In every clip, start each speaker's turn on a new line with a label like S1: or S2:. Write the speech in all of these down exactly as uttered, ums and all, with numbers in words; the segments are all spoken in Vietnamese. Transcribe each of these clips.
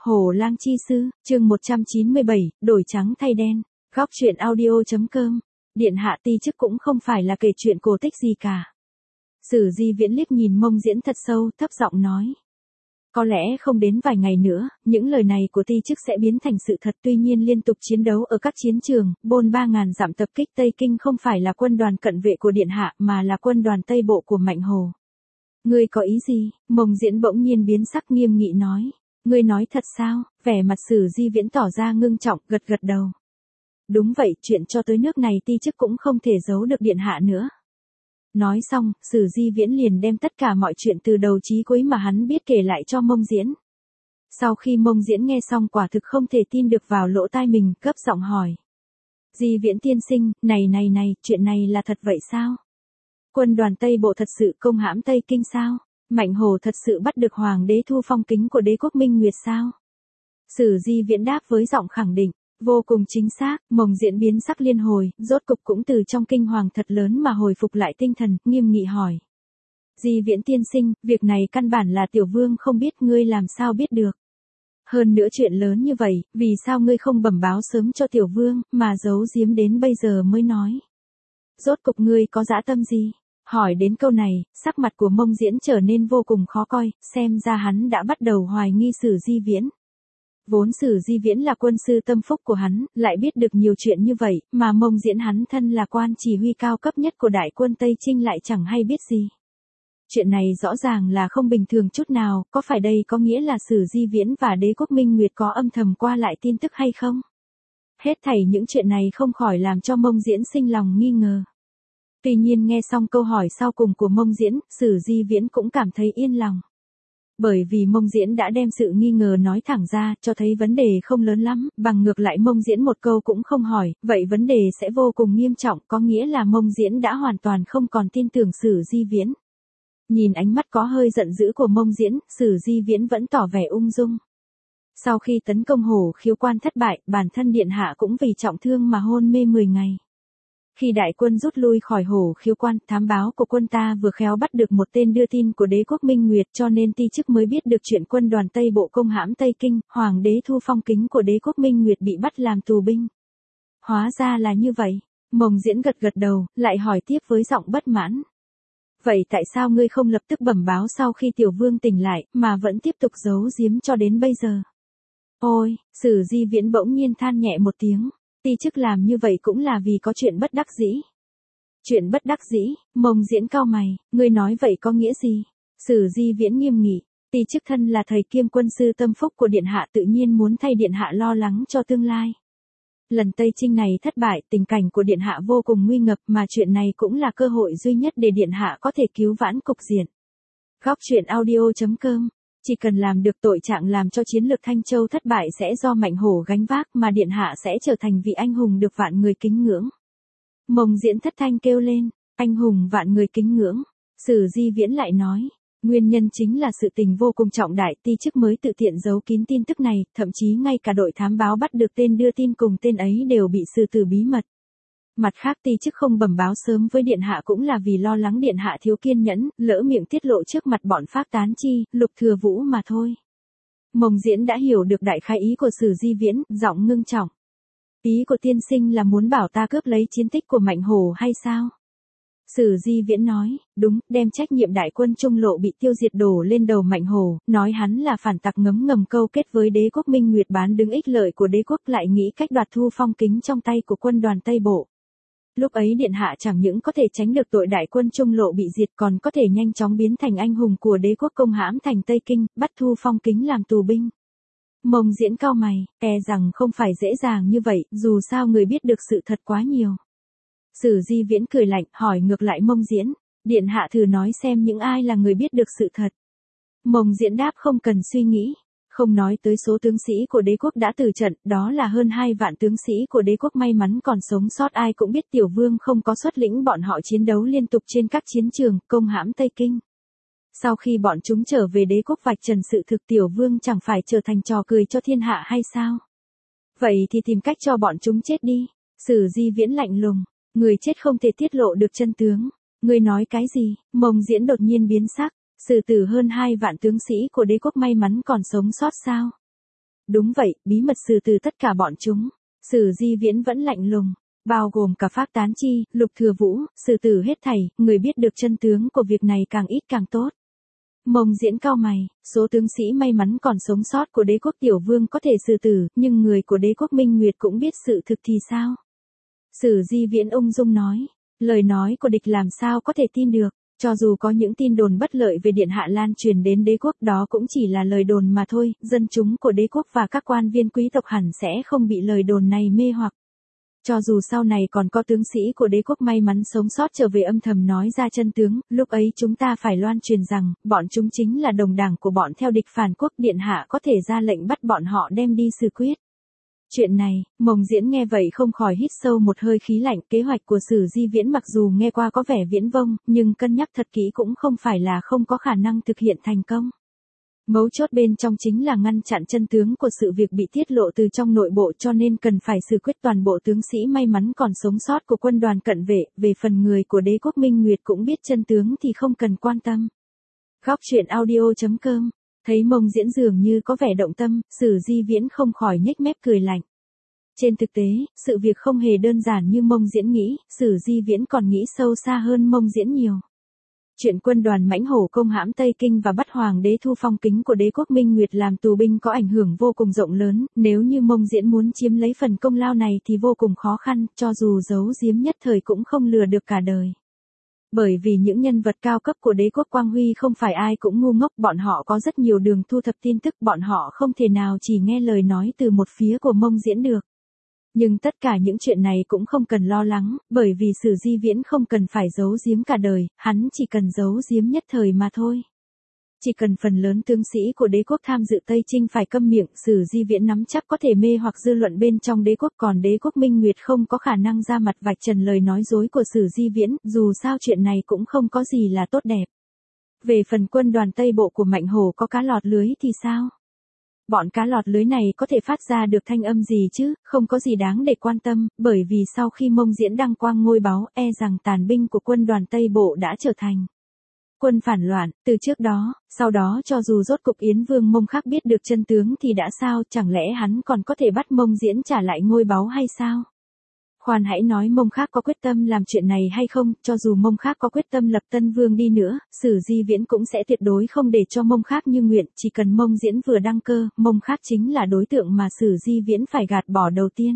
S1: Hổ lang chi sư, chương một trăm chín mươi bảy, đổi trắng thay đen. Góc truyện audio.com. Điện hạ ti chức cũng không phải là kể chuyện cổ tích gì cả. Sử Di Viễn liếc nhìn Mông Diễn thật sâu, thấp giọng nói. Có lẽ không đến vài ngày nữa, những lời này của ti chức sẽ biến thành sự thật. Tuy nhiên liên tục chiến đấu ở các chiến trường, bôn ba ngàn dặm tập kích Tây Kinh không phải là quân đoàn cận vệ của Điện hạ mà là quân đoàn Tây Bộ của Mạnh Hồ. Ngươi có ý gì? Mông Diễn bỗng nhiên biến sắc nghiêm nghị nói. Ngươi nói thật sao? Vẻ mặt Sử Di Viễn tỏ ra ngưng trọng, gật gật đầu. Đúng vậy, chuyện cho tới nước này ti chức cũng không thể giấu được Điện hạ nữa. Nói xong, Sử Di Viễn liền đem tất cả mọi chuyện từ đầu chí cuối mà hắn biết kể lại cho Mông Diễn. Sau khi Mông Diễn nghe xong quả thực không thể tin được vào lỗ tai mình, gấp giọng hỏi. Di Viễn tiên sinh, này này này, chuyện này là thật vậy sao? Quân đoàn Tây Bộ thật sự công hãm Tây Kinh sao? Mạnh Hồ thật sự bắt được Hoàng đế Thu Phong Kính của Đế quốc Minh Nguyệt sao? Sử Di Viễn đáp với giọng khẳng định. Vô cùng chính xác, Mông Diễn biến sắc liên hồi, rốt cục cũng từ trong kinh hoàng thật lớn mà hồi phục lại tinh thần, nghiêm nghị hỏi. Di Viễn tiên sinh, việc này căn bản là tiểu vương không biết, ngươi làm sao biết được. Hơn nữa chuyện lớn như vậy, vì sao ngươi không bẩm báo sớm cho tiểu vương, mà giấu giếm đến bây giờ mới nói. Rốt cục ngươi có dã tâm gì? Hỏi đến câu này, sắc mặt của Mông Diễn trở nên vô cùng khó coi, xem ra hắn đã bắt đầu hoài nghi Sử Di Viễn. Vốn Sử Di Viễn là quân sư tâm phúc của hắn, lại biết được nhiều chuyện như vậy, mà Mông Diễn hắn thân là quan chỉ huy cao cấp nhất của đại quân Tây Trinh lại chẳng hay biết gì. Chuyện này rõ ràng là không bình thường chút nào, có phải đây có nghĩa là Sử Di Viễn và Đế quốc Minh Nguyệt có âm thầm qua lại tin tức hay không? Hết thảy những chuyện này không khỏi làm cho Mông Diễn sinh lòng nghi ngờ. Tuy nhiên nghe xong câu hỏi sau cùng của Mông Diễn, Sử Di Viễn cũng cảm thấy yên lòng. Bởi vì Mông Diễn đã đem sự nghi ngờ nói thẳng ra, cho thấy vấn đề không lớn lắm, bằng ngược lại Mông Diễn một câu cũng không hỏi, vậy vấn đề sẽ vô cùng nghiêm trọng, có nghĩa là Mông Diễn đã hoàn toàn không còn tin tưởng Sử Di Viễn. Nhìn ánh mắt có hơi giận dữ của Mông Diễn, Sử Di Viễn vẫn tỏ vẻ ung dung. Sau khi tấn công Hổ Khiếu Quan thất bại, bản thân Điện hạ cũng vì trọng thương mà hôn mê mười ngày. Khi đại quân rút lui khỏi Hổ Khiếu Quan, thám báo của quân ta vừa khéo bắt được một tên đưa tin của Đế quốc Minh Nguyệt, cho nên ti chức mới biết được chuyện quân đoàn Tây Bộ công hãm Tây Kinh, Hoàng đế Thu Phong Kính của Đế quốc Minh Nguyệt bị bắt làm tù binh. Hóa ra là như vậy. Mông Diễn gật gật đầu, lại hỏi tiếp với giọng bất mãn. Vậy tại sao ngươi không lập tức bẩm báo sau khi tiểu vương tỉnh lại, mà vẫn tiếp tục giấu giếm cho đến bây giờ? Ôi, Sử Di Viễn bỗng nhiên than nhẹ một tiếng. Ti chức làm như vậy cũng là vì có chuyện bất đắc dĩ. Chuyện bất đắc dĩ? Mông Diễn cau mày, ngươi nói vậy có nghĩa gì? Sử Di Viễn nghiêm nghị, ti chức thân là thầy kiêm quân sư tâm phúc của Điện hạ tự nhiên muốn thay Điện hạ lo lắng cho tương lai. Lần Tây Trinh này thất bại, tình cảnh của Điện hạ vô cùng nguy ngập, mà chuyện này cũng là cơ hội duy nhất để Điện hạ có thể cứu vãn cục diện. Góc truyện audio.com. Chỉ cần làm được tội trạng làm cho chiến lược Thanh Châu thất bại sẽ do Mạnh Hổ gánh vác, mà Điện hạ sẽ trở thành vị anh hùng được vạn người kính ngưỡng. Mông Diễn thất thanh kêu lên, anh hùng vạn người kính ngưỡng. Sử Di Viễn lại nói, nguyên nhân chính là sự tình vô cùng trọng đại, ti chức mới tự tiện giấu kín tin tức này, thậm chí ngay cả đội thám báo bắt được tên đưa tin cùng tên ấy đều bị xử tử bí mật. Mặt khác ti chức không bẩm báo sớm với Điện hạ cũng là vì lo lắng Điện hạ thiếu kiên nhẫn, lỡ miệng tiết lộ trước mặt bọn Phác Tán Chi, Lục Thừa Vũ mà thôi. Mông Diễn đã hiểu được đại khái ý của Sử Di Viễn, giọng ngưng trọng. Ý của tiên sinh là muốn bảo ta cướp lấy chiến tích của Mạnh Hồ hay sao? Sử Di Viễn nói, đúng, đem trách nhiệm đại quân Trung Lộ bị tiêu diệt đổ lên đầu Mạnh Hồ, nói hắn là phản tặc ngấm ngầm câu kết với Đế quốc Minh Nguyệt bán đứng ích lợi của đế quốc, lại nghĩ cách đoạt Thu Phong Kính trong tay của quân đoàn Tây Bộ. Lúc ấy Điện hạ chẳng những có thể tránh được tội đại quân Trung Lộ bị diệt, còn có thể nhanh chóng biến thành anh hùng của đế quốc công hãm thành Tây Kinh, bắt Thu Phong Kính làm tù binh. Mông Diễn cau mày, e rằng không phải dễ dàng như vậy, dù sao người biết được sự thật quá nhiều. Sử Di Viễn cười lạnh, hỏi ngược lại Mông Diễn, Điện hạ thử nói xem những ai là người biết được sự thật. Mông Diễn đáp không cần suy nghĩ. Không nói tới số tướng sĩ của đế quốc đã từ trận, đó là hơn hai vạn tướng sĩ của đế quốc may mắn còn sống sót, ai cũng biết tiểu vương không có xuất lĩnh bọn họ chiến đấu liên tục trên các chiến trường, công hãm Tây Kinh. Sau khi bọn chúng trở về đế quốc vạch trần sự thực, tiểu vương chẳng phải trở thành trò cười cho thiên hạ hay sao? Vậy thì tìm cách cho bọn chúng chết đi. Sử Di Viễn lạnh lùng, người chết không thể tiết lộ được chân tướng. Ngươi nói cái gì? Mông Diễn đột nhiên biến sắc. Xử tử hơn hai vạn tướng sĩ của đế quốc may mắn còn sống sót sao? Đúng vậy, bí mật xử từ tất cả bọn chúng. Sử Di Viễn vẫn lạnh lùng, bao gồm cả Phác Tán Chi, Lục Thừa Vũ, xử tử hết thảy, người biết được chân tướng của việc này càng ít càng tốt. Mông Diễn cau mày, số tướng sĩ may mắn còn sống sót của đế quốc Tiểu Vương có thể xử tử, nhưng người của đế quốc Minh Nguyệt cũng biết sự thực thì sao? Sử Di Viễn ung dung nói, lời nói của địch làm sao có thể tin được, cho dù có những tin đồn bất lợi về Điện Hạ lan truyền đến đế quốc đó cũng chỉ là lời đồn mà thôi, dân chúng của đế quốc và các quan viên quý tộc hẳn sẽ không bị lời đồn này mê hoặc. Cho dù sau này còn có tướng sĩ của đế quốc may mắn sống sót trở về âm thầm nói ra chân tướng, lúc ấy chúng ta phải loan truyền rằng, bọn chúng chính là đồng đảng của bọn theo địch phản quốc, Điện Hạ có thể ra lệnh bắt bọn họ đem đi xử quyết. Chuyện này, Mông Diễn nghe vậy không khỏi hít sâu một hơi khí lạnh, kế hoạch của Sử Di Viễn mặc dù nghe qua có vẻ viễn vông, nhưng cân nhắc thật kỹ cũng không phải là không có khả năng thực hiện thành công. Mấu chốt bên trong chính là ngăn chặn chân tướng của sự việc bị tiết lộ từ trong nội bộ, cho nên cần phải xử quyết toàn bộ tướng sĩ may mắn còn sống sót của quân đoàn cận vệ, về phần người của đế quốc Minh Nguyệt cũng biết chân tướng thì không cần quan tâm. Góc truyện audio chấm com. Thấy Mông Diễn dường như có vẻ động tâm, Sử Di Viễn không khỏi nhếch mép cười lạnh. Trên thực tế, sự việc không hề đơn giản như Mông Diễn nghĩ, Sử Di Viễn còn nghĩ sâu xa hơn Mông Diễn nhiều. Chuyện quân đoàn mãnh hổ công hãm Tây Kinh và bắt hoàng đế Thu Phong Kính của đế quốc Minh Nguyệt làm tù binh có ảnh hưởng vô cùng rộng lớn, nếu như Mông Diễn muốn chiếm lấy phần công lao này thì vô cùng khó khăn, cho dù giấu giếm nhất thời cũng không lừa được cả đời. Bởi vì những nhân vật cao cấp của đế quốc Quang Huy không phải ai cũng ngu ngốc, bọn họ có rất nhiều đường thu thập tin tức, bọn họ không thể nào chỉ nghe lời nói từ một phía của Mông Diễn được. Nhưng tất cả những chuyện này cũng không cần lo lắng, bởi vì Sử Di Viễn không cần phải giấu giếm cả đời, hắn chỉ cần giấu giếm nhất thời mà thôi. Chỉ cần phần lớn tướng sĩ của đế quốc tham dự Tây Chinh phải câm miệng, Sử Di Viễn nắm chắc có thể mê hoặc dư luận bên trong đế quốc, còn đế quốc Minh Nguyệt không có khả năng ra mặt vạch trần lời nói dối của Sử Di Viễn, dù sao chuyện này cũng không có gì là tốt đẹp. Về phần quân đoàn Tây Bộ của Mạnh Hổ có cá lọt lưới thì sao? Bọn cá lọt lưới này có thể phát ra được thanh âm gì chứ, không có gì đáng để quan tâm, bởi vì sau khi Mông Diễn đăng quang ngôi báu, e rằng tàn binh của quân đoàn Tây Bộ đã trở thành quân phản loạn. Từ trước đó, sau đó cho dù rốt cục Yến Vương Mông Khắc biết được chân tướng thì đã sao, chẳng lẽ hắn còn có thể bắt Mông Diễn trả lại ngôi báu hay sao? Khoan hãy nói Mông Khắc có quyết tâm làm chuyện này hay không, cho dù Mông Khắc có quyết tâm lập Tân Vương đi nữa, Sử Di Viễn cũng sẽ tuyệt đối không để cho Mông Khắc như nguyện, chỉ cần Mông Diễn vừa đăng cơ, Mông Khắc chính là đối tượng mà Sử Di Viễn phải gạt bỏ đầu tiên.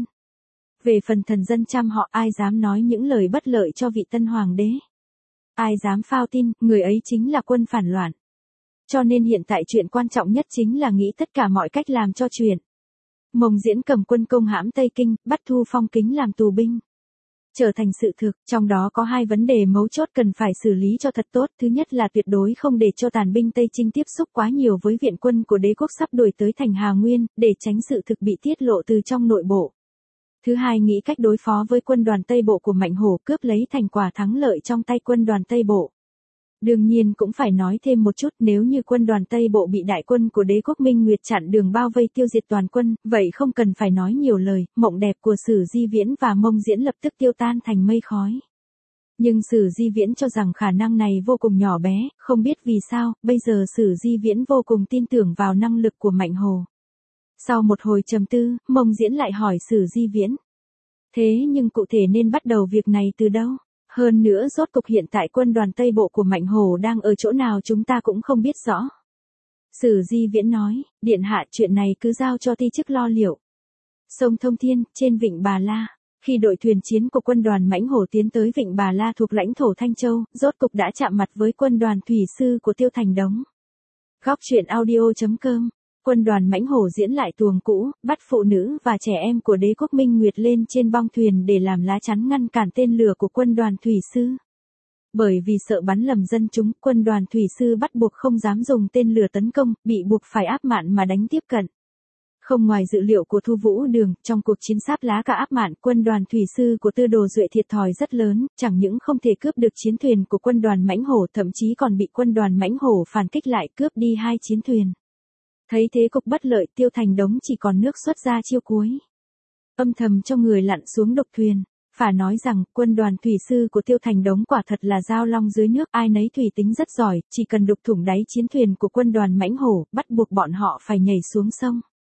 S1: Về phần thần dân trăm họ, ai dám nói những lời bất lợi cho vị tân hoàng đế? Ai dám phao tin, người ấy chính là quân phản loạn. Cho nên hiện tại chuyện quan trọng nhất chính là nghĩ tất cả mọi cách làm cho chuyện Mông Diễn cầm quân công hãm Tây Kinh, bắt Thu Phong Kính làm tù binh trở thành sự thực, trong đó có hai vấn đề mấu chốt cần phải xử lý cho thật tốt. Thứ nhất là tuyệt đối không để cho tàn binh Tây Chinh tiếp xúc quá nhiều với viện quân của đế quốc sắp đuổi tới thành Hà Nguyên, để tránh sự thực bị tiết lộ từ trong nội bộ. Thứ hai, nghĩ cách đối phó với quân đoàn Tây Bộ của Mạnh Hổ, cướp lấy thành quả thắng lợi trong tay quân đoàn Tây Bộ. Đương nhiên cũng phải nói thêm một chút, nếu như quân đoàn Tây Bộ bị đại quân của đế quốc Minh Nguyệt chặn đường bao vây tiêu diệt toàn quân, vậy không cần phải nói nhiều lời, mộng đẹp của Sử Di Viễn và Mông Diễn lập tức tiêu tan thành mây khói. Nhưng Sử Di Viễn cho rằng khả năng này vô cùng nhỏ bé, không biết vì sao, bây giờ Sử Di Viễn vô cùng tin tưởng vào năng lực của Mạnh Hổ. Sau một hồi trầm tư, Mông Diễn lại hỏi Sử Di Viễn. Thế nhưng cụ thể nên bắt đầu việc này từ đâu? Hơn nữa rốt cục hiện tại quân đoàn Tây Bộ của Mạnh Hổ đang ở chỗ nào chúng ta cũng không biết rõ. Sử Di Viễn nói, điện hạ, chuyện này cứ giao cho ti chức lo liệu. Sông Thông Thiên, trên vịnh Bà La, khi đội thuyền chiến của quân đoàn Mãnh Hổ tiến tới vịnh Bà La thuộc lãnh thổ Thanh Châu, rốt cục đã chạm mặt với quân đoàn thủy sư của Tiêu Thành Đống. Góc truyện audio chấm com. Quân đoàn Mãnh Hổ diễn lại tuồng cũ, bắt phụ nữ và trẻ em của đế quốc Minh Nguyệt lên trên bong thuyền để làm lá chắn ngăn cản tên lửa của quân đoàn thủy sư. Bởi vì sợ bắn lầm dân chúng, quân đoàn thủy sư bắt buộc không dám dùng tên lửa tấn công, bị buộc phải áp mạn mà đánh tiếp cận. Không ngoài dự liệu của Thu Vũ Đường, trong cuộc chiến sáp lá cả áp mạn, quân đoàn thủy sư của Tư Đồ Duệ thiệt thòi rất lớn, chẳng những không thể cướp được chiến thuyền của quân đoàn Mãnh Hổ, thậm chí còn bị quân đoàn Mãnh Hổ phản kích lại cướp đi hai chiến thuyền. Thấy thế cục bất lợi, Tiêu Thành Đống chỉ còn nước xuất ra chiêu cuối. Âm thầm cho người lặn xuống độc thuyền. Phải nói rằng, quân đoàn thủy sư của Tiêu Thành Đống quả thật là dao long dưới nước, ai nấy thủy tính rất giỏi, chỉ cần đục thủng đáy chiến thuyền của quân đoàn Mãnh Hổ, bắt buộc bọn họ phải nhảy xuống sông.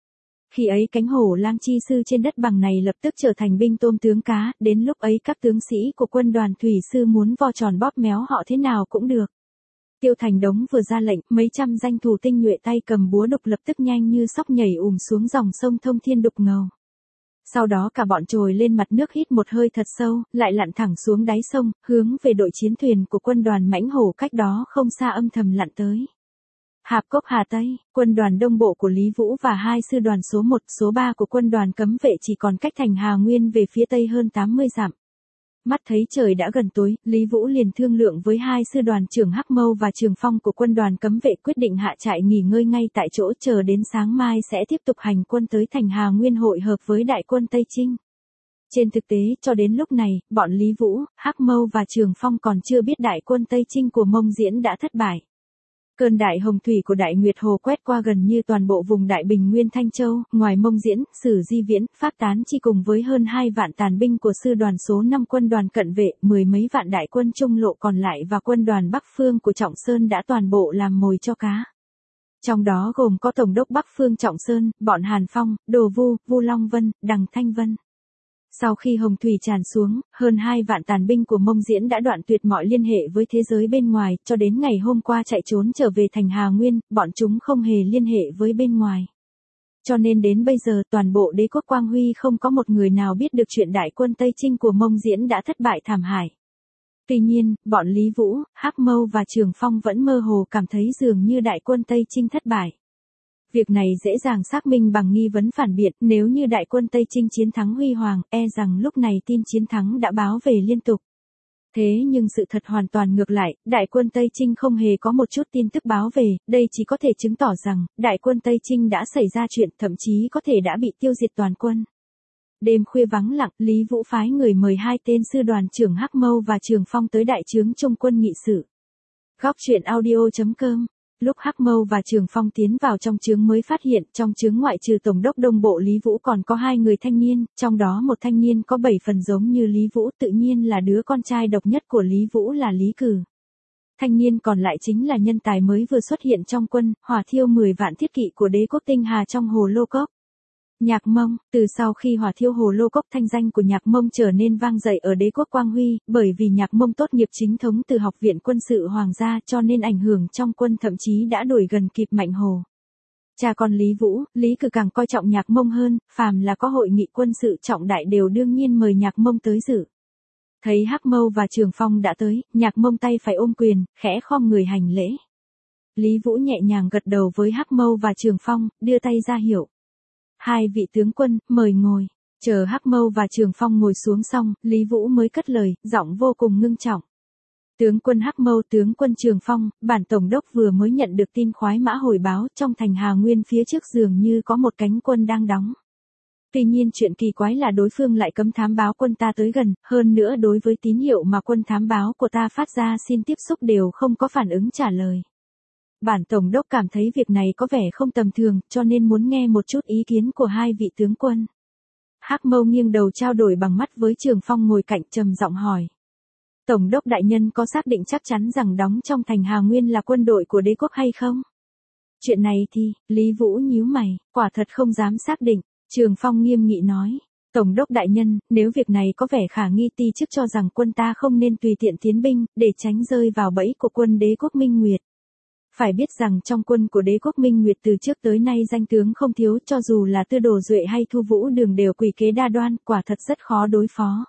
S1: Khi ấy cánh hổ lang chi sư trên đất bằng này lập tức trở thành binh tôm tướng cá, đến lúc ấy các tướng sĩ của quân đoàn thủy sư muốn vo tròn bóp méo họ thế nào cũng được. Tiêu Thành Đống vừa ra lệnh, mấy trăm danh thủ tinh nhuệ tay cầm búa đục lập tức nhanh như sóc nhảy ùm xuống dòng sông Thông Thiên đục ngầu. Sau đó cả bọn trồi lên mặt nước hít một hơi thật sâu, lại lặn thẳng xuống đáy sông, hướng về đội chiến thuyền của quân đoàn mãnh hổ cách đó không xa âm thầm lặn tới. Hạp Cốc Hà Tây, quân đoàn đông bộ của Lý Vũ và hai sư đoàn số một, số ba của quân đoàn cấm vệ chỉ còn cách thành Hà Nguyên về phía tây hơn tám mươi dặm. Mắt thấy trời đã gần tối, Lý Vũ liền thương lượng với hai sư đoàn trưởng Hắc Mâu và Trường Phong của quân đoàn cấm vệ quyết định hạ trại nghỉ ngơi ngay tại chỗ chờ đến sáng mai sẽ tiếp tục hành quân tới thành Hà Nguyên hội hợp với đại quân Tây Trinh. Trên thực tế, cho đến lúc này, bọn Lý Vũ, Hắc Mâu và Trường Phong còn chưa biết đại quân Tây Trinh của Mông Diễn đã thất bại. Cơn đại hồng thủy của Đại Nguyệt Hồ quét qua gần như toàn bộ vùng Đại Bình Nguyên Thanh Châu, ngoài Mông Diễn, Sử Di Viễn, Pháp Tán Chi cùng với hơn hai vạn tàn binh của sư đoàn số năm quân đoàn cận vệ, mười mấy vạn đại quân trung lộ còn lại và quân đoàn Bắc Phương của Trọng Sơn đã toàn bộ làm mồi cho cá. Trong đó gồm có Tổng đốc Bắc Phương Trọng Sơn, bọn Hàn Phong, Đồ Vu, Vu Long Vân, Đằng Thanh Vân. Sau khi hồng thủy tràn xuống, hơn hai vạn tàn binh của Mông Diễn đã đoạn tuyệt mọi liên hệ với thế giới bên ngoài, cho đến ngày hôm qua chạy trốn trở về thành Hà Nguyên, bọn chúng không hề liên hệ với bên ngoài. Cho nên đến bây giờ toàn bộ đế quốc Quang Huy không có một người nào biết được chuyện đại quân Tây Trinh của Mông Diễn đã thất bại thảm hại. Tuy nhiên, bọn Lý Vũ, Hắc Mâu và Trường Phong vẫn mơ hồ cảm thấy dường như đại quân Tây Trinh thất bại. Việc này dễ dàng xác minh bằng nghi vấn phản biện, nếu như đại quân Tây Trinh chiến thắng huy hoàng, e rằng lúc này tin chiến thắng đã báo về liên tục. Thế nhưng sự thật hoàn toàn ngược lại, đại quân Tây Trinh không hề có một chút tin tức báo về, đây chỉ có thể chứng tỏ rằng, đại quân Tây Trinh đã xảy ra chuyện, thậm chí có thể đã bị tiêu diệt toàn quân. Đêm khuya vắng lặng, Lý Vũ phái người mời hai tên sư đoàn trưởng Hắc Mâu và Trường Phong tới đại trướng trung quân nghị sự. Góc truyện audio chấm com. Lúc Hắc Mâu và Trường Phong tiến vào trong trướng mới phát hiện, trong trướng ngoại trừ Tổng đốc Đông Bộ Lý Vũ còn có hai người thanh niên, trong đó một thanh niên có bảy phần giống như Lý Vũ, tự nhiên là đứa con trai độc nhất của Lý Vũ là Lý Cử. Thanh niên còn lại chính là nhân tài mới vừa xuất hiện trong quân, hỏa thiêu mười vạn thiết kỵ của đế quốc Tinh Hà trong Hồ Lô Cốc. Nhạc Mông, từ sau khi hỏa thiêu Hồ Lô Cốc thanh danh của Nhạc Mông trở nên vang dậy ở đế quốc Quang Huy, bởi vì Nhạc Mông tốt nghiệp chính thống từ Học viện Quân sự Hoàng gia cho nên ảnh hưởng trong quân thậm chí đã đuổi gần kịp Mạnh Hồ. Cha con Lý Vũ, Lý Cử càng coi trọng Nhạc Mông hơn, phàm là có hội nghị quân sự trọng đại đều đương nhiên mời Nhạc Mông tới dự. Thấy Hắc Mâu và Trường Phong đã tới, Nhạc Mông tay phải ôm quyền, khẽ khom người hành lễ. Lý Vũ nhẹ nhàng gật đầu với Hắc Mâu và Trường Phong, đưa tay ra hiệu. Hai vị tướng quân, mời ngồi. Chờ Hắc Mâu và Trường Phong ngồi xuống xong, Lý Vũ mới cất lời, giọng vô cùng ngưng trọng. Tướng quân Hắc Mâu, tướng quân Trường Phong, bản tổng đốc vừa mới nhận được tin khoái mã hồi báo trong thành Hà Nguyên phía trước dường như có một cánh quân đang đóng. Tuy nhiên chuyện kỳ quái là đối phương lại cấm thám báo quân ta tới gần, hơn nữa đối với tín hiệu mà quân thám báo của ta phát ra xin tiếp xúc đều không có phản ứng trả lời. Bản tổng đốc cảm thấy việc này có vẻ không tầm thường, cho nên muốn nghe một chút ý kiến của hai vị tướng quân. Hắc Mâu nghiêng đầu trao đổi bằng mắt với Trường Phong ngồi cạnh trầm giọng hỏi. Tổng đốc đại nhân có xác định chắc chắn rằng đóng trong thành Hà Nguyên là quân đội của đế quốc hay không? Chuyện này thì, Lý Vũ nhíu mày, quả thật không dám xác định. Trường Phong nghiêm nghị nói. Tổng đốc đại nhân, nếu việc này có vẻ khả nghi ti chức cho rằng quân ta không nên tùy tiện tiến binh, để tránh rơi vào bẫy của quân đế quốc Minh Nguyệt. Phải biết rằng trong quân của đế quốc Minh Nguyệt từ trước tới nay danh tướng không thiếu, cho dù là Tư Đồ Duệ hay Thu Vũ Đường đều quỷ kế đa đoan, quả thật rất khó đối phó.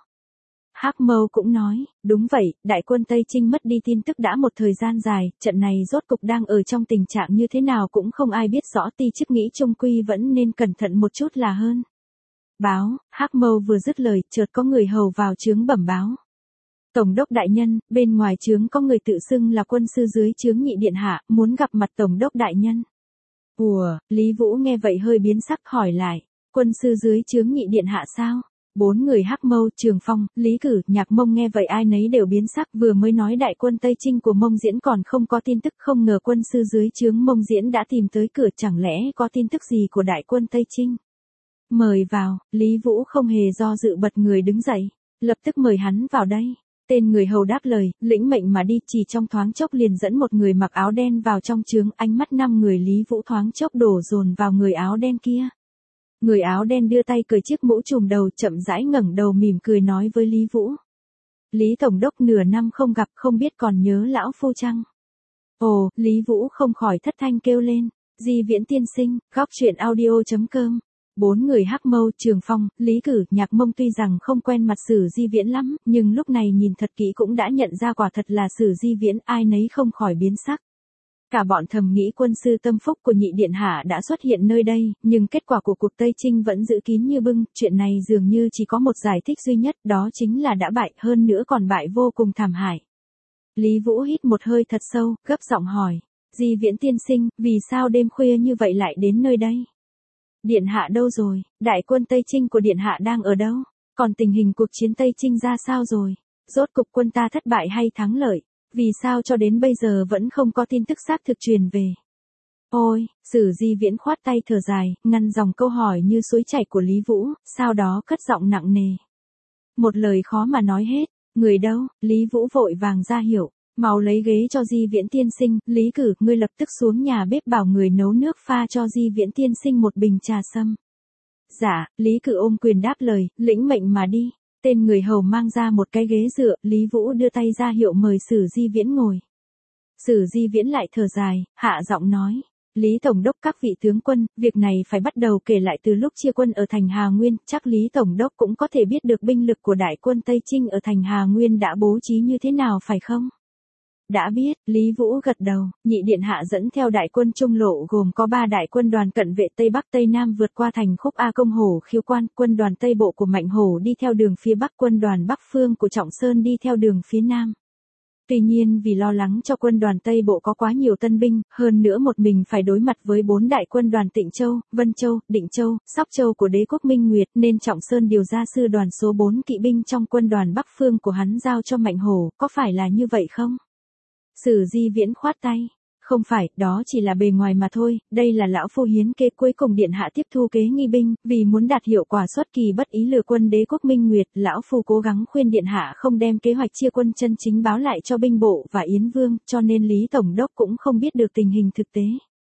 S1: Hắc Mâu cũng nói, đúng vậy, đại quân Tây Trinh mất đi tin tức đã một thời gian dài, trận này rốt cục đang ở trong tình trạng như thế nào cũng không ai biết rõ, ti chức nghĩ trung quy vẫn nên cẩn thận một chút là hơn. Báo, Hắc Mâu vừa dứt lời, chợt có người hầu vào trướng bẩm báo. Tổng đốc đại nhân, bên ngoài trướng có người tự xưng là quân sư dưới trướng nhị điện hạ, muốn gặp mặt tổng đốc đại nhân. Ủa, Lý Vũ nghe vậy hơi biến sắc hỏi lại, quân sư dưới trướng nhị điện hạ sao? Bốn người Hắc Mâu, Trường Phong, Lý Cử, Nhạc Mông nghe vậy ai nấy đều biến sắc, vừa mới nói đại quân Tây Trinh của Mông Diễn còn không có tin tức, không ngờ quân sư dưới trướng Mông Diễn đã tìm tới cửa, chẳng lẽ có tin tức gì của đại quân Tây Trinh? Mời vào, Lý Vũ không hề do dự bật người đứng dậy, lập tức mời hắn vào đây. Tên người hầu đáp lời, lĩnh mệnh mà đi, chỉ trong thoáng chốc liền dẫn một người mặc áo đen vào trong trướng, ánh mắt năm người Lý Vũ thoáng chốc đổ dồn vào người áo đen kia. Người áo đen đưa tay cởi chiếc mũ trùm đầu, chậm rãi ngẩng đầu mỉm cười nói với Lý Vũ. Lý Tổng đốc nửa năm không gặp, không biết còn nhớ lão phu chăng? Ồ, Lý Vũ không khỏi thất thanh kêu lên. Di Viễn tiên sinh, góc truyện audio chấm com. Bốn người Hắc Mâu, Trường Phong, Lý Cử, Nhạc Mông tuy rằng không quen mặt Sử Di Viễn lắm, nhưng lúc này nhìn thật kỹ cũng đã nhận ra quả thật là Sử Di Viễn, ai nấy không khỏi biến sắc. Cả bọn thầm nghĩ quân sư tâm phúc của nhị điện hạ đã xuất hiện nơi đây, nhưng kết quả của cuộc Tây Trinh vẫn giữ kín như bưng, chuyện này dường như chỉ có một giải thích duy nhất, đó chính là đã bại, hơn nữa còn bại vô cùng thảm hại. Lý Vũ hít một hơi thật sâu, gấp giọng hỏi, Di Viễn tiên sinh, vì sao đêm khuya như vậy lại đến nơi đây? Điện hạ đâu rồi, đại quân Tây Trinh của điện hạ đang ở đâu? Còn tình hình cuộc chiến Tây Trinh ra sao rồi? Rốt cục quân ta thất bại hay thắng lợi? Vì sao cho đến bây giờ vẫn không có tin tức xác thực truyền về? Ôi, Sử Di Viễn khoát tay thở dài, ngăn dòng câu hỏi như suối chảy của Lý Vũ, sau đó cất giọng nặng nề. Một lời khó mà nói hết, người đâu? Lý Vũ vội vàng ra hiệu, mau lấy ghế cho Di Viễn tiên sinh, Lý Cử, ngươi lập tức xuống nhà bếp bảo người nấu nước pha cho Di Viễn tiên sinh một bình trà sâm. Dạ, Lý Cử ôm quyền đáp lời, lĩnh mệnh mà đi. Tên người hầu mang ra một cái ghế dựa, Lý Vũ đưa tay ra hiệu mời Sử Di Viễn ngồi. Sử Di Viễn lại thở dài, hạ giọng nói, Lý Tổng đốc các vị tướng quân, việc này phải bắt đầu kể lại từ lúc chia quân ở thành Hà Nguyên, chắc Lý Tổng đốc cũng có thể biết được binh lực của đại quân Tây Trinh ở thành Hà Nguyên đã bố trí như thế nào phải không? Đã biết, Lý Vũ gật đầu, nhị điện hạ dẫn theo đại quân trung lộ gồm có ba đại quân đoàn cận vệ Tây Bắc Tây Nam vượt qua thành khúc A Công Hổ Khiếu Quan, quân đoàn Tây Bộ của Mạnh Hổ đi theo đường phía Bắc, quân đoàn Bắc Phương của Trọng Sơn đi theo đường phía Nam. Tuy nhiên vì lo lắng cho quân đoàn Tây Bộ có quá nhiều tân binh, hơn nữa một mình phải đối mặt với bốn đại quân đoàn Tịnh Châu, Vân Châu, Định Châu, Sóc Châu của đế quốc Minh Nguyệt, nên Trọng Sơn điều ra sư đoàn số bốn kỵ binh trong quân đoàn Bắc Phương của hắn giao cho Mạnh Hổ, có phải là như vậy không? Sử Di Viễn khoát tay, không phải, đó chỉ là bề ngoài mà thôi, đây là lão phu hiến kế cuối cùng điện hạ tiếp thu kế nghi binh, vì muốn đạt hiệu quả xuất kỳ bất ý lừa quân đế quốc Minh Nguyệt, lão phu cố gắng khuyên điện hạ không đem kế hoạch chia quân chân chính báo lại cho binh bộ và Yến Vương, cho nên Lý Tổng đốc cũng không biết được tình hình thực tế.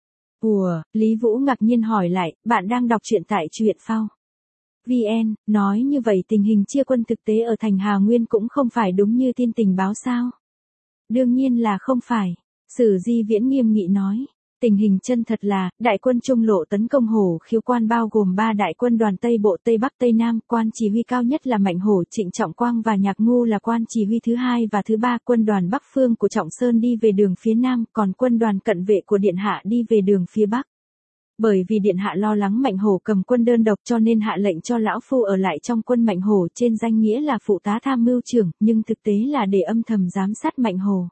S1: Ủa, Lý Vũ ngạc nhiên hỏi lại, bạn đang đọc truyện tại truyện phao vê en, nói như vậy tình hình chia quân thực tế ở thành Hà Nguyên cũng không phải đúng như tin tình báo sao? Đương nhiên là không phải. Sử Di Viễn nghiêm nghị nói. Tình hình chân thật là, đại quân trung lộ tấn công Hổ Khiếu Quan bao gồm ba đại quân đoàn Tây Bộ Tây Bắc Tây Nam, quan chỉ huy cao nhất là Mạnh Hổ Trịnh Trọng Quang và Nhạc Ngu là quan chỉ huy thứ hai và thứ ba, quân đoàn Bắc Phương của Trọng Sơn đi về đường phía Nam, còn quân đoàn cận vệ của Điện Hạ đi về đường phía Bắc. Bởi vì Điện Hạ lo lắng Mạnh Hổ cầm quân đơn độc cho nên hạ lệnh cho lão phu ở lại trong quân Mạnh Hổ trên danh nghĩa là phụ tá tham mưu trưởng, nhưng thực tế là để âm thầm giám sát Mạnh Hổ.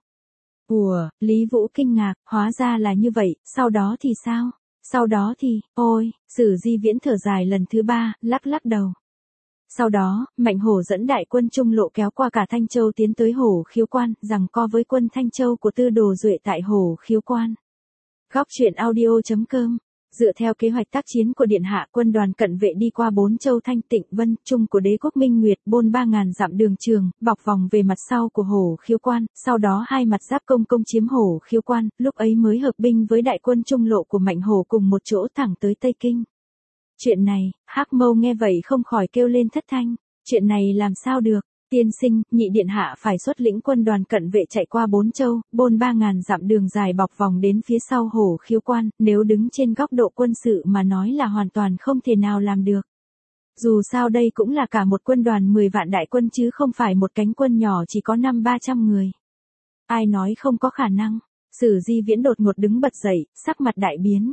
S1: Ủa, Lý Vũ kinh ngạc, hóa ra là như vậy, sau đó thì sao? Sau đó thì, ôi, Sử Di Viễn thở dài lần thứ ba, lắc lắc đầu. Sau đó, Mạnh Hổ dẫn đại quân trung lộ kéo qua cả Thanh Châu tiến tới Hổ Khiếu Quan, giằng co với quân Thanh Châu của Tư Đồ Duệ tại Hổ Khiếu Quan. Góc truyện audio chấm com. Dựa theo kế hoạch tác chiến của Điện Hạ, quân đoàn cận vệ đi qua bốn châu Thanh Tịnh Vân, Trung của đế quốc Minh Nguyệt, bôn ba ngàn dặm đường trường, bọc vòng về mặt sau của Hổ Khiếu Quan, sau đó hai mặt giáp công công chiếm Hổ Khiếu Quan, lúc ấy mới hợp binh với đại quân trung lộ của Mạnh Hổ cùng một chỗ thẳng tới Tây Kinh. Chuyện này, Hắc Mâu nghe vậy không khỏi kêu lên thất thanh, chuyện này làm sao được? Tiên sinh, nhị điện hạ phải xuất lĩnh quân đoàn cận vệ chạy qua bốn châu, bôn ba ngàn dặm đường dài bọc vòng đến phía sau Hổ Khiếu Quan, nếu đứng trên góc độ quân sự mà nói là hoàn toàn không thể nào làm được. Dù sao đây cũng là cả một quân đoàn mười vạn đại quân chứ không phải một cánh quân nhỏ chỉ có năm ba trăm người. Ai nói không có khả năng? Sử Di Viễn đột ngột đứng bật dậy, sắc mặt đại biến.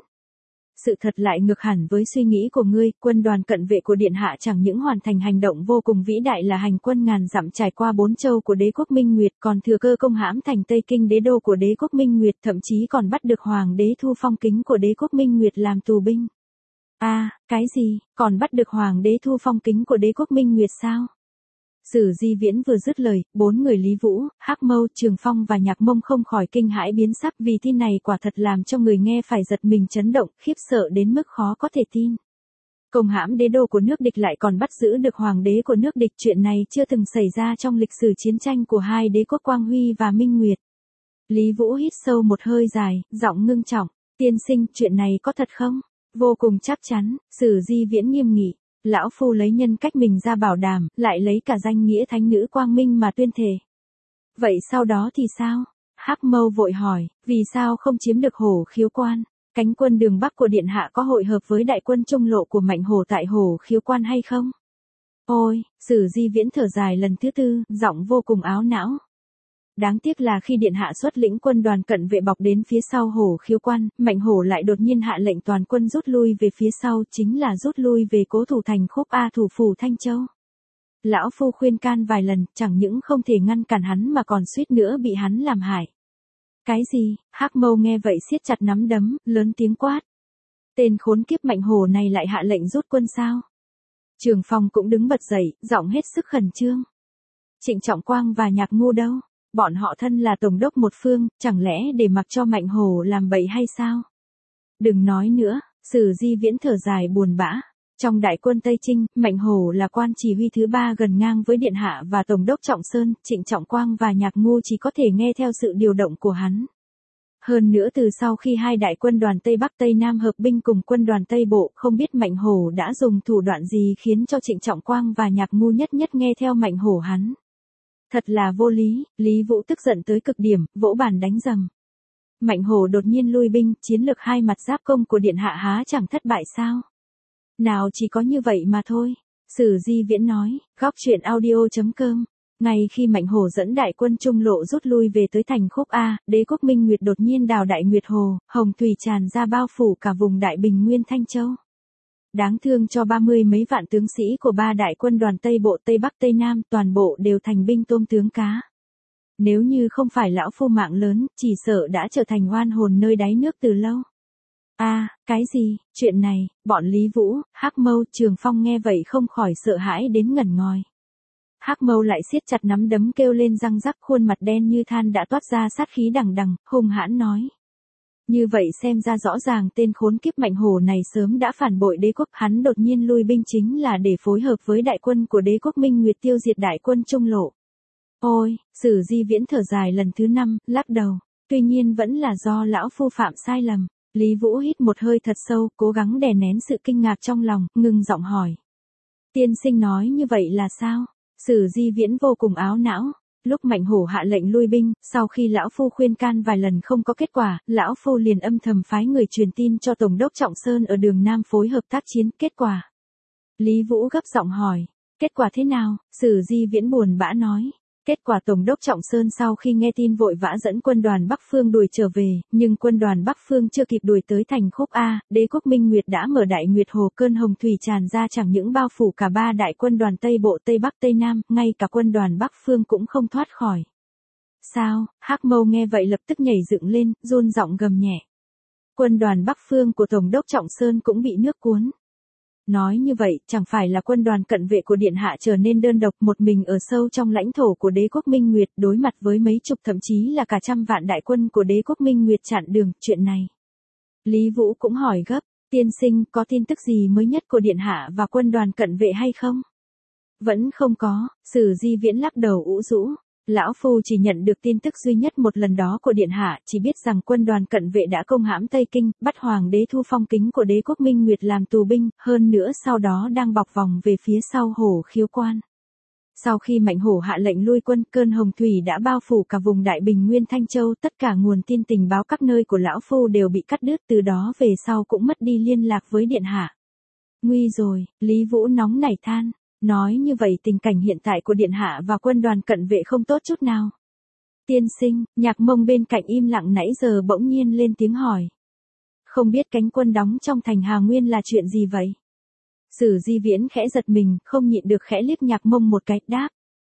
S1: Sự thật lại ngược hẳn với suy nghĩ của ngươi, quân đoàn cận vệ của Điện Hạ chẳng những hoàn thành hành động vô cùng vĩ đại là hành quân ngàn dặm trải qua bốn châu của đế quốc Minh Nguyệt, còn thừa cơ công hãm thành Tây Kinh đế đô của đế quốc Minh Nguyệt, thậm chí còn bắt được hoàng đế Thu Phong Kính của đế quốc Minh Nguyệt làm tù binh. A, à, cái gì, còn bắt được hoàng đế Thu Phong Kính của đế quốc Minh Nguyệt sao? Sử Di Viễn vừa dứt lời, bốn người Lý Vũ, Hắc Mâu, Trường Phong và Nhạc Mông không khỏi kinh hãi biến sắc vì tin này quả thật làm cho người nghe phải giật mình chấn động, khiếp sợ đến mức khó có thể tin. Công hãm đế đô của nước địch lại còn bắt giữ được hoàng đế của nước địch, chuyện này chưa từng xảy ra trong lịch sử chiến tranh của hai đế quốc Quang Huy và Minh Nguyệt. Lý Vũ hít sâu một hơi dài, giọng ngưng trọng, tiên sinh, chuyện này có thật không? Vô cùng chắc chắn, Sử Di Viễn nghiêm nghị. Lão phu lấy nhân cách mình ra bảo đảm, lại lấy cả danh nghĩa thánh nữ quang minh mà tuyên thề. Vậy sau đó thì sao? Hắc Mâu vội hỏi, vì sao không chiếm được Hổ Khiếu Quan? Cánh quân đường Bắc của Điện Hạ có hội hợp với đại quân Trung Lộ của Mạnh Hổ tại Hổ Khiếu Quan hay không? Ôi, Sử Di Viễn thở dài lần thứ tư, giọng vô cùng áo não. Đáng tiếc là khi Điện Hạ xuất lĩnh quân đoàn cận vệ bọc đến phía sau Hổ Khiếu Quan, Mạnh Hổ lại đột nhiên hạ lệnh toàn quân rút lui về phía sau, chính là rút lui về cố thủ thành Khúc A thủ phủ Thanh Châu. Lão phu khuyên can vài lần, chẳng những không thể ngăn cản hắn mà còn suýt nữa bị hắn làm hại. Cái gì? Hắc Mâu nghe vậy siết chặt nắm đấm, lớn tiếng quát. Tên khốn kiếp Mạnh Hổ này lại hạ lệnh rút quân sao? Trường Phong cũng đứng bật dậy, giọng hết sức khẩn trương. Trịnh Trọng Quang và Nhạc Ngu đâu? Bọn họ thân là tổng đốc một phương, chẳng lẽ để mặc cho Mạnh Hổ làm bậy hay sao? Đừng nói nữa, Sử Di Viễn thở dài buồn bã. Trong đại quân Tây Trinh, Mạnh Hổ là quan chỉ huy thứ ba gần ngang với Điện Hạ và Tổng đốc Trọng Sơn, Trịnh Trọng Quang và Nhạc Ngu chỉ có thể nghe theo sự điều động của hắn. Hơn nữa từ sau khi hai đại quân đoàn Tây Bắc Tây Nam hợp binh cùng quân đoàn Tây Bộ, không biết Mạnh Hổ đã dùng thủ đoạn gì khiến cho Trịnh Trọng Quang và Nhạc Ngu nhất nhất nghe theo Mạnh Hổ hắn. Thật là vô lý, Lý Vũ tức giận tới cực điểm, vỗ bàn đánh rầm. Mạnh Hổ đột nhiên lui binh, chiến lược hai mặt giáp công của Điện Hạ há chẳng thất bại sao? Nào chỉ có như vậy mà thôi. Sử Di Viễn nói, góc truyện audio chấm com. Ngay khi Mạnh Hổ dẫn đại quân Trung Lộ rút lui về tới thành Khúc A, Đế quốc Minh Nguyệt đột nhiên đào Đại Nguyệt Hồ, hồng thủy tràn ra bao phủ cả vùng Đại Bình Nguyên Thanh Châu. Đáng thương cho ba mươi mấy vạn tướng sĩ của ba đại quân đoàn Tây Bộ Tây Bắc Tây Nam, toàn bộ đều thành binh tôm tướng cá. Nếu như không phải lão phu mạng lớn, chỉ sợ đã trở thành oan hồn nơi đáy nước từ lâu. A, à, cái gì? Chuyện này, bọn Lý Vũ, Hắc Mâu, Trường Phong nghe vậy không khỏi sợ hãi đến ngẩn ngòi. Hắc Mâu lại siết chặt nắm đấm kêu lên răng rắc, khuôn mặt đen như than đã toát ra sát khí đằng đằng, hung hãn nói. Như vậy xem ra rõ ràng tên khốn kiếp Mạnh Hổ này sớm đã phản bội đế quốc, hắn đột nhiên lui binh chính là để phối hợp với đại quân của đế quốc Minh Nguyệt tiêu diệt đại quân Trung Lộ. Ôi, Sử Di Viễn thở dài lần thứ năm, lắc đầu, tuy nhiên vẫn là do lão phu phạm sai lầm. Lý Vũ hít một hơi thật sâu, cố gắng đè nén sự kinh ngạc trong lòng, ngừng giọng hỏi. Tiên sinh nói như vậy là sao? Sử Di Viễn vô cùng áo não. Lúc Mạnh Hổ hạ lệnh lui binh, sau khi lão phu khuyên can vài lần không có kết quả, lão phu liền âm thầm phái người truyền tin cho Tổng đốc Trọng Sơn ở đường Nam phối hợp tác chiến, kết quả. Lý Vũ gấp giọng hỏi, kết quả thế nào? Sử Di Viễn buồn bã nói. Kết quả Tổng đốc Trọng Sơn sau khi nghe tin vội vã dẫn quân đoàn Bắc Phương đuổi trở về, nhưng quân đoàn Bắc Phương chưa kịp đuổi tới thành Khúc A, đế quốc Minh Nguyệt đã mở Đại Nguyệt Hồ, cơn hồng thủy tràn ra chẳng những bao phủ cả ba đại quân đoàn Tây Bộ Tây Bắc Tây Nam, ngay cả quân đoàn Bắc Phương cũng không thoát khỏi. Sao? Hắc Mâu nghe vậy lập tức nhảy dựng lên, run giọng gầm nhẹ. Quân đoàn Bắc Phương của Tổng đốc Trọng Sơn cũng bị nước cuốn. Nói như vậy, chẳng phải là quân đoàn cận vệ của Điện Hạ trở nên đơn độc một mình ở sâu trong lãnh thổ của đế quốc Minh Nguyệt, đối mặt với mấy chục thậm chí là cả trăm vạn đại quân của đế quốc Minh Nguyệt chặn đường, chuyện này. Lý Vũ cũng hỏi gấp, tiên sinh có tin tức gì mới nhất của Điện Hạ và quân đoàn cận vệ hay không? Vẫn không có, Sử Di Viễn lắc đầu ủ rũ. Lão phu chỉ nhận được tin tức duy nhất một lần đó của Điện Hạ, chỉ biết rằng quân đoàn cận vệ đã công hãm Tây Kinh, bắt Hoàng đế Thu Phong Kính của đế quốc Minh Nguyệt làm tù binh, hơn nữa sau đó đang bọc vòng về phía sau Hổ Khiếu Quan. Sau khi Mạnh Hổ hạ lệnh lui quân, cơn hồng thủy đã bao phủ cả vùng Đại Bình Nguyên Thanh Châu, tất cả nguồn tin tình báo các nơi của lão phu đều bị cắt đứt, từ đó về sau cũng mất đi liên lạc với Điện Hạ. Nguy rồi, Lý Vũ nóng nảy than. Nói như vậy tình cảnh hiện tại của Điện Hạ và quân đoàn cận vệ không tốt chút nào. Tiên sinh, Nhạc Mông bên cạnh im lặng nãy giờ bỗng nhiên lên tiếng hỏi. Không biết cánh quân đóng trong thành Hà Nguyên là chuyện gì vậy? Sử Di Viễn khẽ giật mình, không nhịn được khẽ liếc Nhạc Mông một cái, đáp.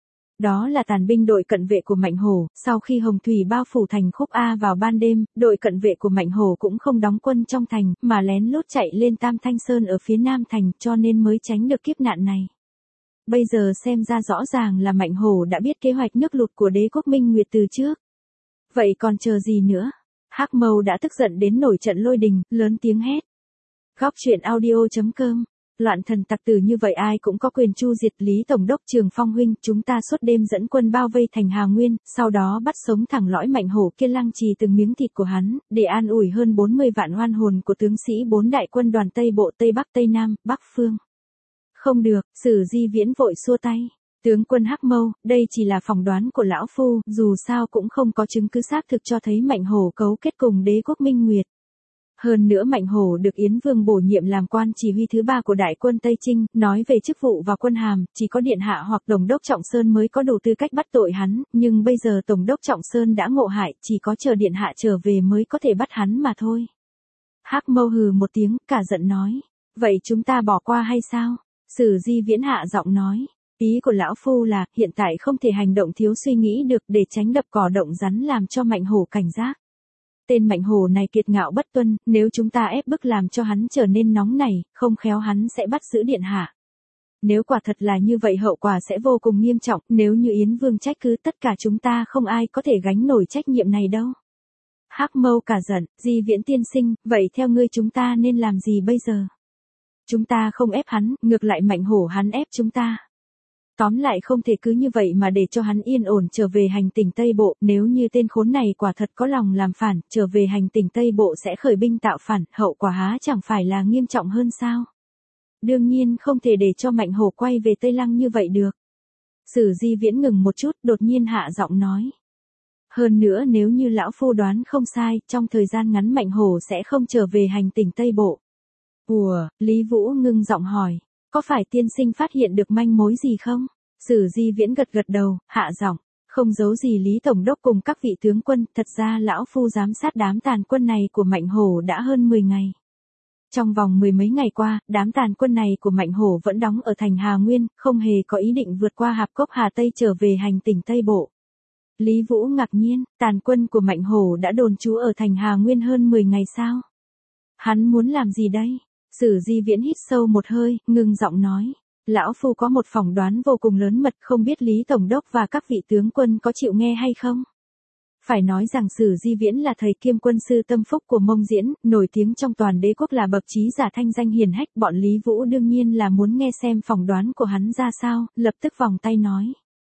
S1: Đó là tàn binh đội cận vệ của Mạnh Hổ, sau khi hồng thủy bao phủ thành Khúc A vào ban đêm, đội cận vệ của Mạnh Hổ cũng không đóng quân trong thành, mà lén lút chạy lên Tam Thanh Sơn ở phía nam thành, cho nên mới tránh được kiếp nạn này. Bây giờ xem ra rõ ràng là Mạnh Hổ đã biết kế hoạch nước lụt của đế quốc Minh Nguyệt từ trước. Vậy còn chờ gì nữa? Hắc Mâu đã tức giận đến nổi trận lôi đình, lớn tiếng hét. Góc truyện audio chấm com Loạn thần tặc tử như vậy ai cũng có quyền chu diệt. Lý Tổng đốc Trường Phong huynh, chúng ta suốt đêm dẫn quân bao vây thành Hà Nguyên, sau đó bắt sống thẳng lõi Mạnh Hổ kia, lăng trì từng miếng thịt của hắn, để an ủi hơn bốn mươi vạn oan hồn của tướng sĩ bốn đại quân đoàn Tây Bộ, Tây Bắc, Tây Nam, Bắc Phương. Không được, Sử Di Viễn vội xua tay. Tướng quân Hắc Mâu, đây chỉ là phỏng đoán của lão phu, dù sao cũng không có chứng cứ xác thực cho thấy Mạnh Hổ cấu kết cùng đế quốc Minh Nguyệt. Hơn nữa Mạnh Hổ được Yến Vương bổ nhiệm làm quan chỉ huy thứ ba của đại quân Tây Trinh, nói về chức vụ và quân hàm, chỉ có Điện Hạ hoặc Tổng đốc Trọng Sơn mới có đủ tư cách bắt tội hắn, nhưng bây giờ Tổng đốc Trọng Sơn đã ngộ hại, chỉ có chờ Điện Hạ trở về mới có thể bắt hắn mà thôi. Hắc Mâu hừ một tiếng, cả giận nói, vậy chúng ta bỏ qua hay sao? Sử Di Viễn hạ giọng nói, ý của lão phu là, hiện tại không thể hành động thiếu suy nghĩ được, để tránh đập cỏ động rắn, làm cho Mạnh Hổ cảnh giác. Tên Mạnh Hổ này kiệt ngạo bất tuân, nếu chúng ta ép bức làm cho hắn trở nên nóng nảy, không khéo hắn sẽ bắt giữ Điện Hạ. Nếu quả thật là như vậy hậu quả sẽ vô cùng nghiêm trọng, nếu như Yến Vương trách cứ, tất cả chúng ta không ai có thể gánh nổi trách nhiệm này đâu. Hắc Mâu cả giận, Di Viễn tiên sinh, vậy theo ngươi chúng ta nên làm gì bây giờ? Chúng ta không ép hắn, ngược lại Mạnh Hổ hắn ép chúng ta. Tóm lại không thể cứ như vậy mà để cho hắn yên ổn trở về hành tỉnh Tây Bộ, nếu như tên khốn này quả thật có lòng làm phản, trở về hành tỉnh Tây Bộ sẽ khởi binh tạo phản, hậu quả há chẳng phải là nghiêm trọng hơn sao? Đương nhiên không thể để cho Mạnh Hổ quay về Tây Lăng như vậy được. Sử Di Viễn ngừng một chút, đột nhiên hạ giọng nói. Hơn nữa nếu như lão phu đoán không sai, trong thời gian ngắn Mạnh Hổ sẽ không trở về hành tỉnh Tây Bộ. Ủa, Lý Vũ ngưng giọng hỏi, có phải tiên sinh phát hiện được manh mối gì không? Sử Di Viễn gật gật đầu, hạ giọng, không giấu gì Lý Tổng đốc cùng các vị tướng quân, thật ra lão phu giám sát đám tàn quân này của Mạnh Hổ đã hơn mười ngày. Trong vòng mười mấy ngày qua, đám tàn quân này của Mạnh Hổ vẫn đóng ở thành Hà Nguyên, không hề có ý định vượt qua Hạp Cốc Hà Tây trở về hành tỉnh Tây Bộ. Lý Vũ ngạc nhiên, tàn quân của Mạnh Hổ đã đồn trú ở thành Hà Nguyên hơn mười ngày sao? Hắn muốn làm gì đây? Sử Di Viễn hít sâu một hơi, ngưng giọng nói. Lão phu có một phỏng đoán vô cùng lớn mật, không biết Lý Tổng đốc và các vị tướng quân có chịu nghe hay không? Phải nói rằng Sử Di Viễn là thầy kiêm quân sư tâm phúc của Mông Diễn, nổi tiếng trong toàn đế quốc là bậc trí giả thanh danh hiển hách. Bọn Lý Vũ đương nhiên là muốn nghe xem phỏng đoán của hắn ra sao, lập tức vòng tay nói.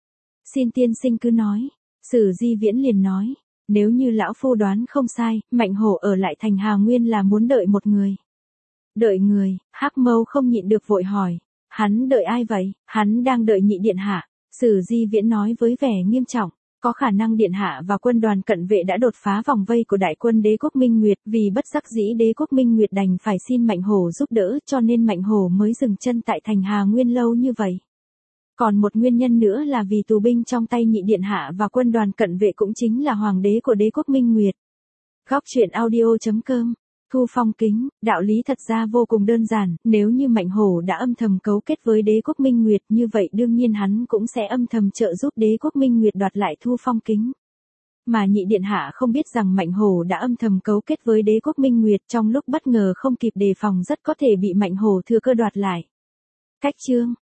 S1: Xin tiên sinh cứ nói. Sử Di Viễn liền nói. Nếu như lão phu đoán không sai, Mạnh Hổ ở lại thành Hà Nguyên là muốn đợi một người. Đợi người, Hắc Mâu không nhịn được vội hỏi. Hắn đợi ai vậy? Hắn đang đợi nhị điện hạ. Sử Di Viễn nói với vẻ nghiêm trọng. Có khả năng điện hạ và quân đoàn cận vệ đã đột phá vòng vây của đại quân đế quốc Minh Nguyệt, vì bất đắc dĩ đế quốc Minh Nguyệt đành phải xin Mạnh Hổ giúp đỡ, cho nên Mạnh Hổ mới dừng chân tại thành Hà Nguyên lâu như vậy. Còn một nguyên nhân nữa là vì tù binh trong tay nhị điện hạ và quân đoàn cận vệ cũng chính là hoàng đế của đế quốc Minh Nguyệt. Góc truyện audio chấm com. Thu Phong Kính, đạo lý thật ra vô cùng đơn giản, nếu như Mạnh Hổ đã âm thầm cấu kết với đế quốc Minh Nguyệt, như vậy đương nhiên hắn cũng sẽ âm thầm trợ giúp đế quốc Minh Nguyệt đoạt lại Thu Phong Kính. Mà nhị điện hạ không biết rằng Mạnh Hổ đã âm thầm cấu kết với đế quốc Minh Nguyệt, trong lúc bất ngờ không kịp đề phòng rất có thể bị Mạnh Hổ thừa cơ đoạt lại. Cách chương